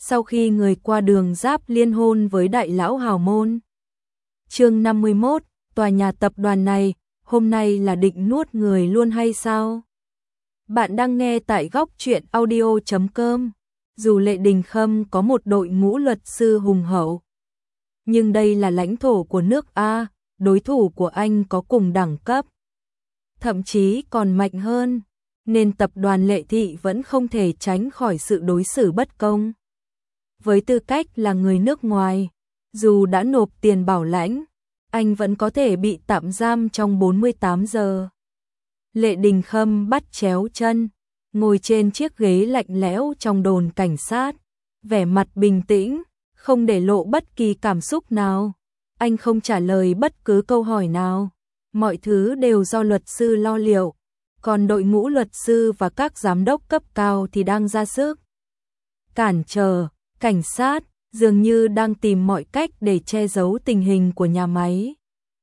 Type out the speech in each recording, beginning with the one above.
sau khi người qua đường Giáp liên hôn với đại lão hào môn. Chương 51, tòa nhà tập đoàn này, hôm nay là định nuốt người luôn hay sao? Bạn đang nghe tại góc truyện audio.com. Dù Lệ Đình Khâm có một đội ngũ luật sư hùng hậu, nhưng đây là lãnh thổ của nước A, đối thủ của anh có cùng đẳng cấp, thậm chí còn mạnh hơn, nên tập đoàn Lệ Thị vẫn không thể tránh khỏi sự đối xử bất công. Với tư cách là người nước ngoài, dù đã nộp tiền bảo lãnh, anh vẫn có thể bị tạm giam trong 48 giờ. Lệ Đình Khâm bắt chéo chân, ngồi trên chiếc ghế lạnh lẽo trong đồn cảnh sát, vẻ mặt bình tĩnh, không để lộ bất kỳ cảm xúc nào. Anh không trả lời bất cứ câu hỏi nào, mọi thứ đều do luật sư lo liệu, còn đội ngũ luật sư và các giám đốc cấp cao thì đang ra sức cản trở. Cảnh sát dường như đang tìm mọi cách để che giấu tình hình của nhà máy.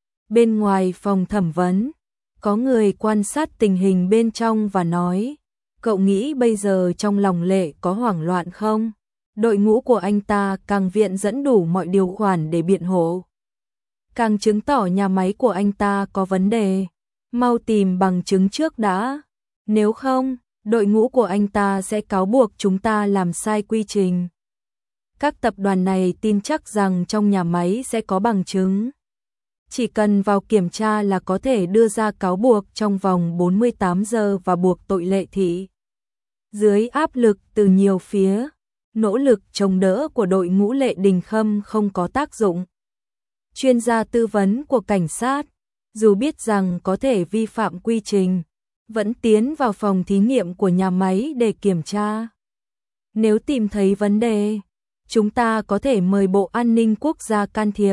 Bên ngoài phòng thẩm vấn, có người quan sát tình hình bên trong và nói, cậu nghĩ bây giờ trong lòng Lệ có hoảng loạn không? Đội ngũ của anh ta càng viện dẫn đủ mọi điều khoản để biện hộ, càng chứng tỏ nhà máy của anh ta có vấn đề. Mau tìm bằng chứng trước đã, nếu không, đội ngũ của anh ta sẽ cáo buộc chúng ta làm sai quy trình. Các tập đoàn này tin chắc rằng trong nhà máy sẽ có bằng chứng. Chỉ cần vào kiểm tra là có thể đưa ra cáo buộc trong vòng 48 giờ và buộc tội Lệ Thị. Dưới áp lực từ nhiều phía, nỗ lực chống đỡ của đội ngũ Lệ Đình Khâm không có tác dụng. Chuyên gia tư vấn của cảnh sát, dù biết rằng có thể vi phạm quy trình, vẫn tiến vào phòng thí nghiệm của nhà máy để kiểm tra. Nếu tìm thấy vấn đề, chúng ta có thể mời Bộ An ninh Quốc gia can thiệp.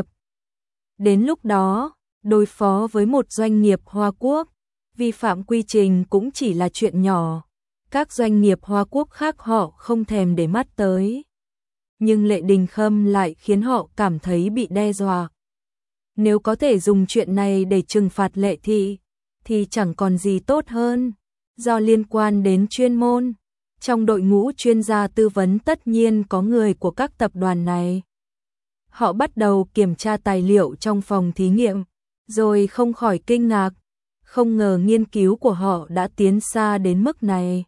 Đến lúc đó, đối phó với một doanh nghiệp Hoa Quốc, vi phạm quy trình cũng chỉ là chuyện nhỏ. Các doanh nghiệp Hoa Quốc khác họ không thèm để mắt tới. Nhưng Lệ Đình Khâm lại khiến họ cảm thấy bị đe dọa. Nếu có thể dùng chuyện này để trừng phạt Lệ Thị, thì chẳng còn gì tốt hơn. Do liên quan đến chuyên môn, trong đội ngũ chuyên gia tư vấn tất nhiên có người của các tập đoàn này. Họ bắt đầu kiểm tra tài liệu trong phòng thí nghiệm, rồi không khỏi kinh ngạc, không ngờ nghiên cứu của họ đã tiến xa đến mức này.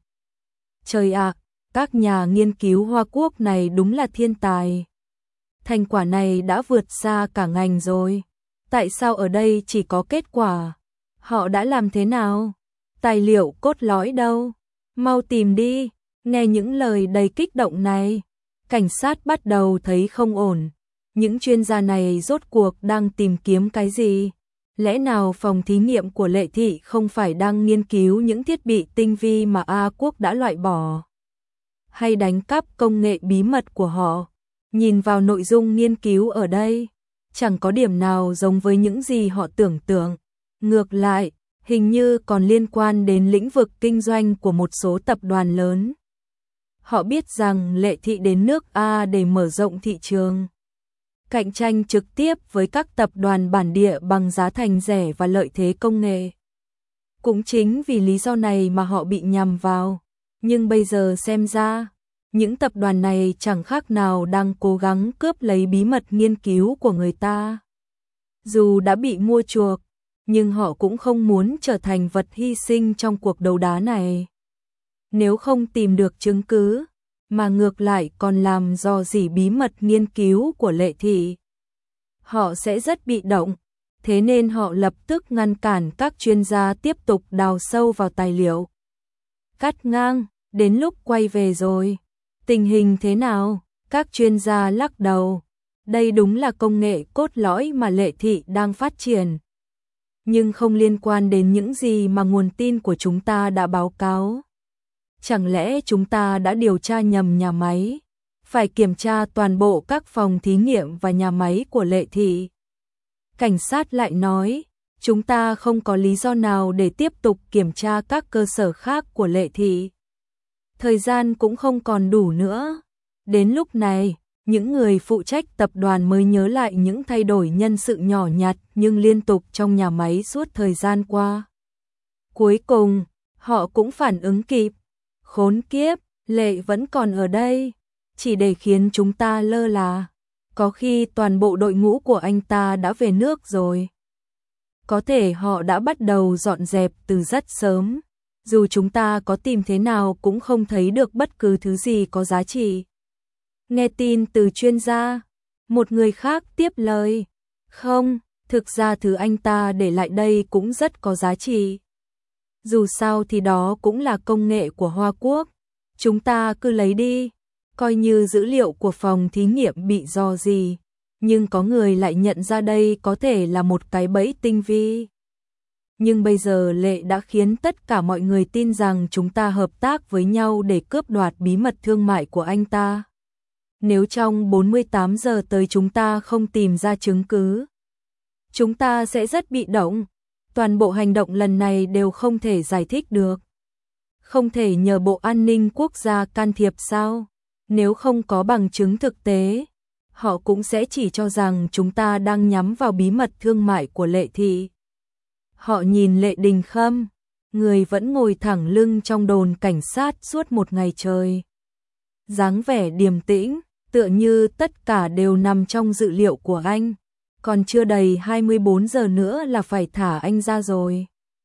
Trời ạ, các nhà nghiên cứu Hoa Quốc này đúng là thiên tài. Thành quả này đã vượt xa cả ngành rồi. Tại sao ở đây chỉ có kết quả? Họ đã làm thế nào? Tài liệu cốt lõi đâu? Mau tìm đi. Nghe những lời đầy kích động này, cảnh sát bắt đầu thấy không ổn. Những chuyên gia này rốt cuộc đang tìm kiếm cái gì? Lẽ nào phòng thí nghiệm của Lệ Thị không phải đang nghiên cứu những thiết bị tinh vi mà A Quốc đã loại bỏ? Hay đánh cắp công nghệ bí mật của họ? Nhìn vào nội dung nghiên cứu ở đây, chẳng có điểm nào giống với những gì họ tưởng tượng. Ngược lại, hình như còn liên quan đến lĩnh vực kinh doanh của một số tập đoàn lớn. Họ biết rằng Lệ Thị đến nước A để mở rộng thị trường, cạnh tranh trực tiếp với các tập đoàn bản địa bằng giá thành rẻ và lợi thế công nghệ. Cũng chính vì lý do này mà họ bị nhằm vào. Nhưng bây giờ xem ra, những tập đoàn này chẳng khác nào đang cố gắng cướp lấy bí mật nghiên cứu của người ta. Dù đã bị mua chuộc, nhưng họ cũng không muốn trở thành vật hy sinh trong cuộc đấu đá này. Nếu không tìm được chứng cứ, mà ngược lại còn làm rò rỉ bí mật nghiên cứu của Lệ Thị, họ sẽ rất bị động. Thế nên họ lập tức ngăn cản các chuyên gia tiếp tục đào sâu vào tài liệu. Cắt ngang, đến lúc quay về rồi. Tình hình thế nào? Các chuyên gia lắc đầu. Đây đúng là công nghệ cốt lõi mà Lệ Thị đang phát triển, nhưng không liên quan đến những gì mà nguồn tin của chúng ta đã báo cáo. Chẳng lẽ chúng ta đã điều tra nhầm nhà máy? Phải kiểm tra toàn bộ các phòng thí nghiệm và nhà máy của Lệ Thị. Cảnh sát lại nói, chúng ta không có lý do nào để tiếp tục kiểm tra các cơ sở khác của Lệ Thị. Thời gian cũng không còn đủ nữa. Đến lúc này, những người phụ trách tập đoàn mới nhớ lại những thay đổi nhân sự nhỏ nhặt nhưng liên tục trong nhà máy suốt thời gian qua. Cuối cùng, họ cũng phản ứng kịp. Khốn kiếp, Lệ vẫn còn ở đây. chỉ để khiến chúng ta lơ là. Có khi toàn bộ đội ngũ của anh ta đã về nước rồi. Có thể họ đã bắt đầu dọn dẹp từ rất sớm. Dù chúng ta có tìm thế nào cũng không thấy được bất cứ thứ gì có giá trị. Nghe tin từ chuyên gia, một người khác tiếp lời. Không, thực ra thứ anh ta để lại đây cũng rất có giá trị. Dù sao thì đó cũng là công nghệ của Hoa Quốc. Chúng ta cứ lấy đi, coi như dữ liệu của phòng thí nghiệm bị rò rỉ. Nhưng có người lại nhận ra đây có thể là một cái bẫy tinh vi. Nhưng bây giờ Lệ đã khiến tất cả mọi người tin rằng chúng ta hợp tác với nhau để cướp đoạt bí mật thương mại của anh ta. Nếu trong 48 giờ tới chúng ta không tìm ra chứng cứ, chúng ta sẽ rất bị động. Toàn bộ hành động lần này đều không thể giải thích được. Không thể nhờ Bộ An ninh Quốc gia can thiệp sao? Nếu không có bằng chứng thực tế, họ cũng sẽ chỉ cho rằng chúng ta đang nhắm vào bí mật thương mại của Lệ Thị. Họ nhìn Lệ Đình Khâm, người vẫn ngồi thẳng lưng trong đồn cảnh sát suốt một ngày trời. Dáng vẻ điềm tĩnh, tựa như tất cả đều nằm trong dự liệu của anh. Còn chưa đầy 24 giờ nữa là phải thả anh ra rồi.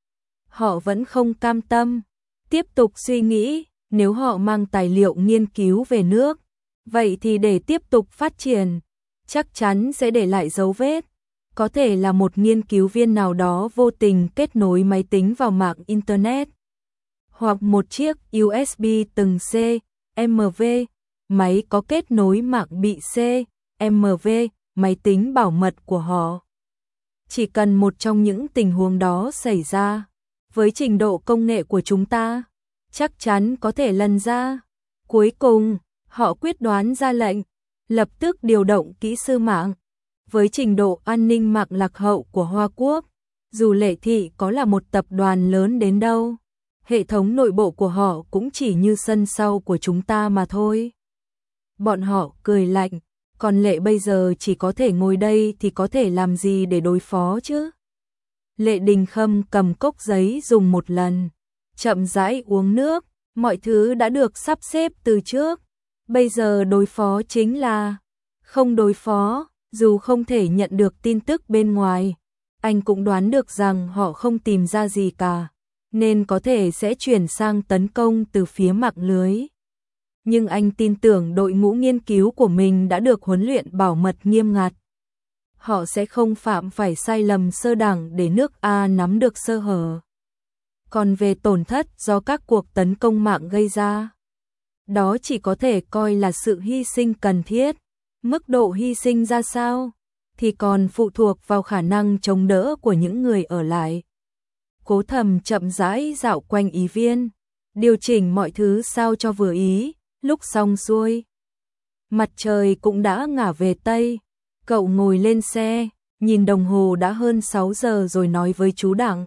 Họ vẫn không cam tâm, tiếp tục suy nghĩ, nếu họ mang tài liệu nghiên cứu về nước, vậy thì để tiếp tục phát triển, chắc chắn sẽ để lại dấu vết. Có thể là một nghiên cứu viên nào đó vô tình kết nối máy tính vào mạng Internet, hoặc một chiếc USB từng CMV, máy có kết nối mạng bị CMV, máy tính bảo mật của họ. Chỉ cần một trong những tình huống đó xảy ra, với trình độ công nghệ của chúng ta, chắc chắn có thể lần ra. Cuối cùng, họ quyết đoán ra lệnh, lập tức điều động kỹ sư mạng. Với trình độ an ninh mạng lạc hậu của Hoa Quốc, dù Lệ Thị có là một tập đoàn lớn đến đâu, hệ thống nội bộ của họ cũng chỉ như sân sau của chúng ta mà thôi. Bọn họ cười lạnh, còn Lệ bây giờ chỉ có thể ngồi đây thì có thể làm gì để đối phó chứ? Lệ Đình Khâm cầm cốc giấy dùng một lần, chậm rãi uống nước, mọi thứ đã được sắp xếp từ trước. Bây giờ đối phó chính là không đối phó. Dù không thể nhận được tin tức bên ngoài, anh cũng đoán được rằng họ không tìm ra gì cả, nên có thể sẽ chuyển sang tấn công từ phía mạng lưới. Nhưng anh tin tưởng đội ngũ nghiên cứu của mình đã được huấn luyện bảo mật nghiêm ngặt. Họ sẽ không phạm phải sai lầm sơ đẳng để nước A nắm được sơ hở. Còn về tổn thất do các cuộc tấn công mạng gây ra, đó chỉ có thể coi là sự hy sinh cần thiết. Mức độ hy sinh ra sao thì còn phụ thuộc vào khả năng chống đỡ của những người ở lại. Cố Thầm chậm rãi dạo quanh ý viên, điều chỉnh mọi thứ sao cho vừa ý. Lúc xong xuôi, mặt trời cũng đã ngả về Tây. Cậu ngồi lên xe, nhìn đồng hồ đã hơn 6 giờ rồi nói với chú Đặng.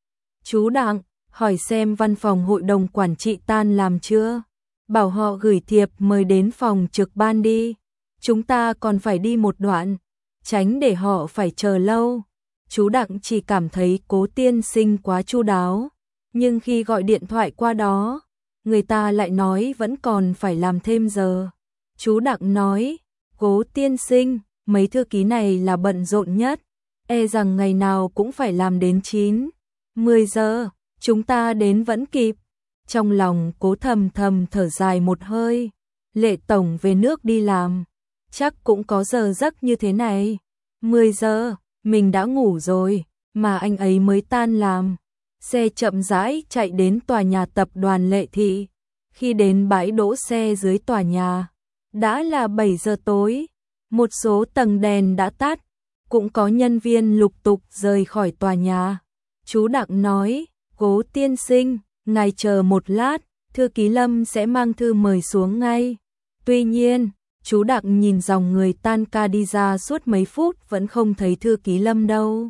Chú Đặng, hỏi xem văn phòng hội đồng quản trị tan làm chưa? Bảo họ gửi thiệp mời đến phòng trực ban đi. Chúng ta còn phải đi một đoạn, tránh để họ phải chờ lâu. Chú Đặng chỉ cảm thấy Cố tiên sinh quá chu đáo, nhưng khi gọi điện thoại qua đó, người ta lại nói vẫn còn phải làm thêm giờ. Chú Đặng nói, Cố tiên sinh, mấy thư ký này là bận rộn nhất, e rằng ngày nào cũng phải làm đến 9, 10 giờ, chúng ta đến vẫn kịp. Trong lòng Cố thầm thở dài một hơi, Lệ tổng về nước đi làm, chắc cũng có giờ giấc như thế này. 10 giờ, mình đã ngủ rồi, mà anh ấy mới tan làm. Xe chậm rãi chạy đến tòa nhà tập đoàn Lệ Thị. Khi đến bãi đỗ xe dưới tòa nhà, đã là 7 giờ tối. Một số tầng đèn đã tắt, cũng có nhân viên lục tục rời khỏi tòa nhà. Chú Đặng nói, Cố tiên sinh, ngài chờ một lát, thư ký Lâm sẽ mang thư mời xuống ngay. Tuy nhiên, chú Đặng nhìn dòng người tan ca đi ra suốt mấy phút vẫn không thấy thư ký Lâm đâu.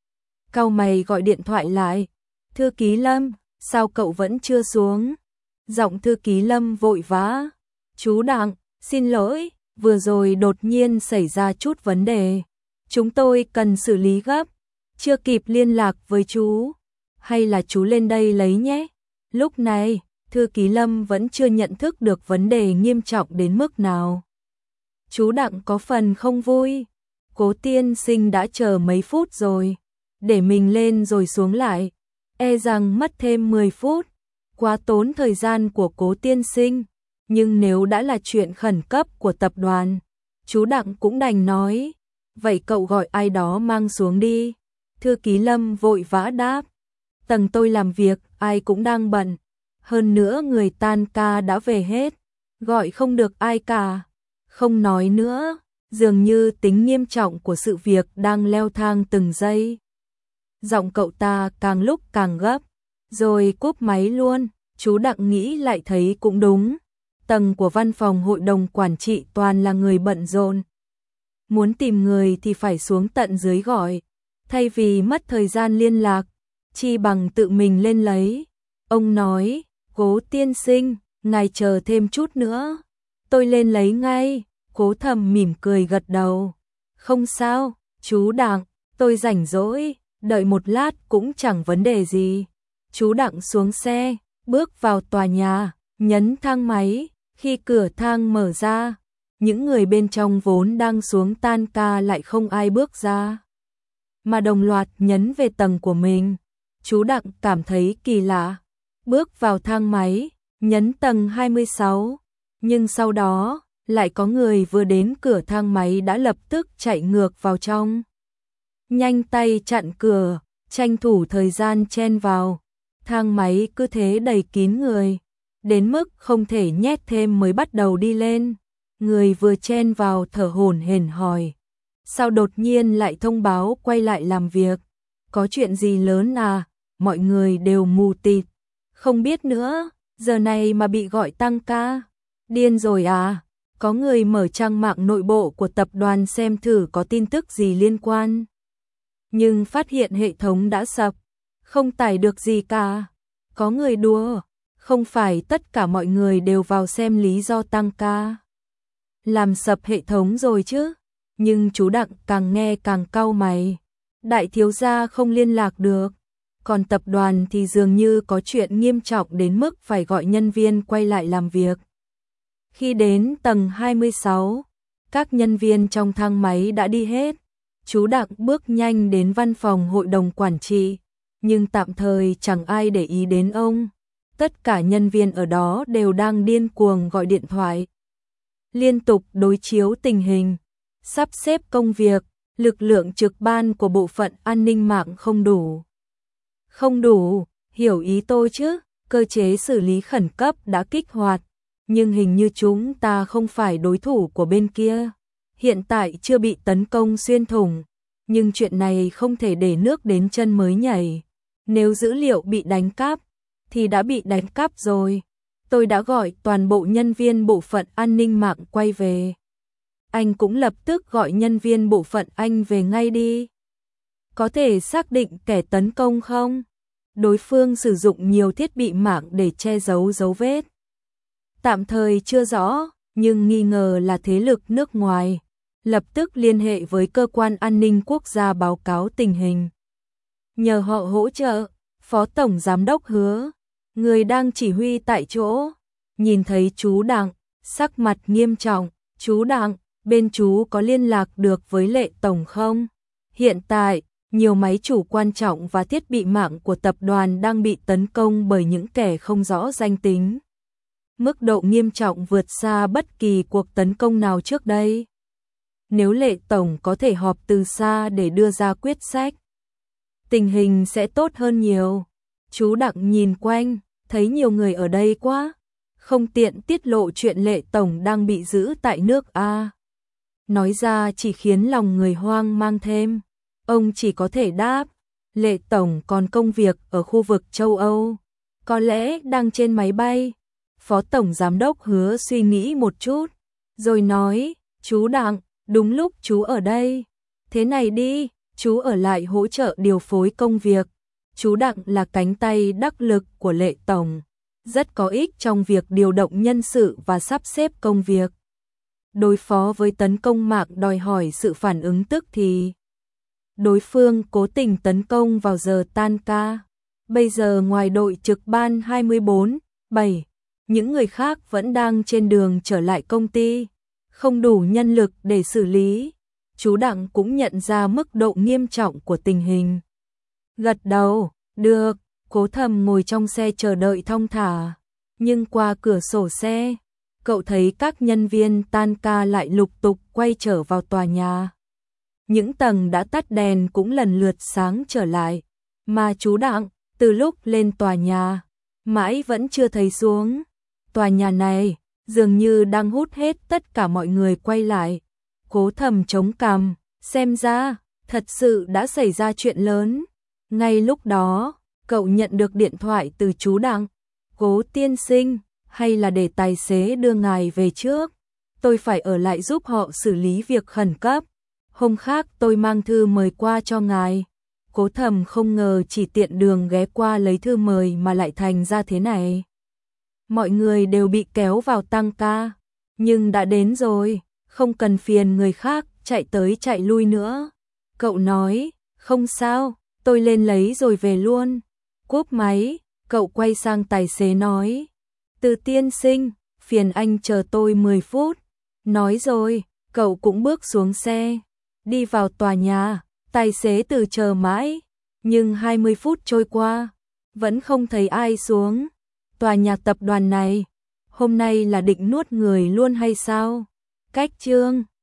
Cau mày gọi điện thoại lại, thư ký Lâm, sao cậu vẫn chưa xuống? Giọng thư ký Lâm vội vã. Chú Đặng, xin lỗi, vừa rồi đột nhiên xảy ra chút vấn đề. Chúng tôi cần xử lý gấp, chưa kịp liên lạc với chú. Hay là chú lên đây lấy nhé. Lúc này, Thư ký Lâm vẫn chưa nhận thức được vấn đề nghiêm trọng đến mức nào. Chú Đặng có phần không vui. Cố tiên sinh đã chờ mấy phút rồi. Để mình lên rồi xuống lại. E rằng mất thêm 10 phút. Quá tốn thời gian của cố tiên sinh. Nhưng nếu đã là chuyện khẩn cấp của tập đoàn, chú Đặng cũng đành nói. Vậy cậu gọi ai đó mang xuống đi. Thư ký Lâm vội vã đáp. Tầng tôi làm việc, ai cũng đang bận. Hơn nữa người tan ca đã về hết. Gọi không được ai cả. Không nói nữa, dường như tính nghiêm trọng của sự việc đang leo thang từng giây. Giọng cậu ta càng lúc càng gấp, rồi cúp máy luôn. Chú Đặng nghĩ lại thấy cũng đúng. Tầng của văn phòng hội đồng quản trị toàn là người bận rộn. Muốn tìm người thì phải xuống tận dưới gọi. Thay vì mất thời gian liên lạc, chi bằng tự mình lên lấy. Ông nói, Cố tiên sinh, ngài chờ thêm chút nữa. Tôi lên lấy ngay. Cố Thầm mỉm cười gật đầu. Không sao, chú Đặng, tôi rảnh rỗi, đợi một lát cũng chẳng vấn đề gì. Chú Đặng xuống xe, bước vào tòa nhà, nhấn thang máy. Khi cửa thang mở ra, những người bên trong vốn đang xuống tan ca lại không ai bước ra, mà đồng loạt nhấn về tầng của mình. Chú Đặng cảm thấy kỳ lạ, bước vào thang máy, nhấn tầng 26, nhưng sau đó lại có người vừa đến cửa thang máy đã lập tức chạy ngược vào trong. Nhanh tay chặn cửa, tranh thủ thời gian chen vào. Thang máy cứ thế đầy kín người, đến mức không thể nhét thêm mới bắt đầu đi lên. Người vừa chen vào thở hổn hển hỏi. Sao đột nhiên lại thông báo quay lại làm việc? Có chuyện gì lớn à? Mọi người đều mù tịt. Không biết nữa, giờ này mà bị gọi tăng ca. Điên rồi à? Có người mở trang mạng nội bộ của tập đoàn xem thử có tin tức gì liên quan. Nhưng phát hiện hệ thống đã sập, không tải được gì cả. Có người đùa, không phải tất cả mọi người đều vào xem lý do tăng ca. Làm sập hệ thống rồi chứ? Nhưng chú Đặng càng nghe càng cau mày. Đại thiếu gia không liên lạc được, còn tập đoàn thì dường như có chuyện nghiêm trọng đến mức phải gọi nhân viên quay lại làm việc. Khi đến tầng 26, các nhân viên trong thang máy đã đi hết. Chú Đặng bước nhanh đến văn phòng hội đồng quản trị, nhưng tạm thời chẳng ai để ý đến ông. Tất cả nhân viên ở đó đều đang điên cuồng gọi điện thoại, liên tục đối chiếu tình hình, sắp xếp công việc. Lực lượng trực ban của bộ phận an ninh mạng không đủ. Không đủ, hiểu ý tôi chứ, cơ chế xử lý khẩn cấp đã kích hoạt, nhưng hình như chúng ta không phải đối thủ của bên kia. Hiện tại chưa bị tấn công xuyên thủng, nhưng chuyện này không thể để nước đến chân mới nhảy. Nếu dữ liệu bị đánh cắp, thì đã bị đánh cắp rồi. Tôi đã gọi toàn bộ nhân viên bộ phận an ninh mạng quay về. Anh cũng lập tức gọi nhân viên bộ phận anh về ngay đi. Có thể xác định kẻ tấn công không? Đối phương sử dụng nhiều thiết bị mạng để che giấu dấu vết. Tạm thời chưa rõ, nhưng nghi ngờ là thế lực nước ngoài. Lập tức liên hệ với cơ quan an ninh quốc gia báo cáo tình hình. Nhờ họ hỗ trợ, Phó Tổng Giám đốc Hứa, người đang chỉ huy tại chỗ, nhìn thấy chú Đặng, sắc mặt nghiêm trọng. Chú Đặng, bên chú có liên lạc được với Lệ Tổng không? Hiện tại, nhiều máy chủ quan trọng và thiết bị mạng của tập đoàn đang bị tấn công bởi những kẻ không rõ danh tính. Mức độ nghiêm trọng vượt xa bất kỳ cuộc tấn công nào trước đây. Nếu Lệ Tổng có thể họp từ xa để đưa ra quyết sách, tình hình sẽ tốt hơn nhiều. Chú Đặng nhìn quanh, thấy nhiều người ở đây quá, không tiện tiết lộ chuyện Lệ Tổng đang bị giữ tại nước A. Nói ra chỉ khiến lòng người hoang mang thêm. Ông chỉ có thể đáp, Lệ Tổng còn công việc ở khu vực châu Âu, có lẽ đang trên máy bay. Phó Tổng Giám đốc Hứa suy nghĩ một chút, rồi nói, chú Đặng, đúng lúc chú ở đây. Thế này đi, chú ở lại hỗ trợ điều phối công việc. Chú Đặng là cánh tay đắc lực của Lệ Tổng, rất có ích trong việc điều động nhân sự và sắp xếp công việc. Đối phó với tấn công mạng đòi hỏi sự phản ứng tức thì. Đối phương cố tình tấn công vào giờ tan ca. Bây giờ ngoài đội trực ban 24, 7. Những người khác vẫn đang trên đường trở lại công ty, không đủ nhân lực để xử lý. Chú Đặng cũng nhận ra mức độ nghiêm trọng của tình hình. Gật đầu, được, Cố Thầm ngồi trong xe chờ đợi thong thả. Nhưng qua cửa sổ xe, cậu thấy các nhân viên tan ca lại lục tục quay trở vào tòa nhà. Những tầng đã tắt đèn cũng lần lượt sáng trở lại. Mà chú Đặng, từ lúc lên tòa nhà, mãi vẫn chưa thấy xuống. Tòa nhà này dường như đang hút hết tất cả mọi người quay lại. Cố Thầm chống cằm, xem ra thật sự đã xảy ra chuyện lớn. Ngay lúc đó, cậu nhận được điện thoại từ chú Đặng. Cố tiên sinh, hay là để tài xế đưa ngài về trước? Tôi phải ở lại giúp họ xử lý việc khẩn cấp. Hôm khác tôi mang thư mời qua cho ngài. Cố Thầm không ngờ chỉ tiện đường ghé qua lấy thư mời mà lại thành ra thế này. Mọi người đều bị kéo vào tăng ca, nhưng đã đến rồi, không cần phiền người khác chạy tới chạy lui nữa. Cậu nói, không sao, tôi lên lấy rồi về luôn. Cúp máy, cậu quay sang tài xế nói, Từ tiên sinh, phiền anh chờ tôi 10 phút. Nói rồi, cậu cũng bước xuống xe, đi vào tòa nhà. Tài xế Từ chờ mãi, nhưng 20 phút trôi qua, vẫn không thấy ai xuống. Tòa nhà tập đoàn này, hôm nay là định nuốt người luôn hay sao? Cách chương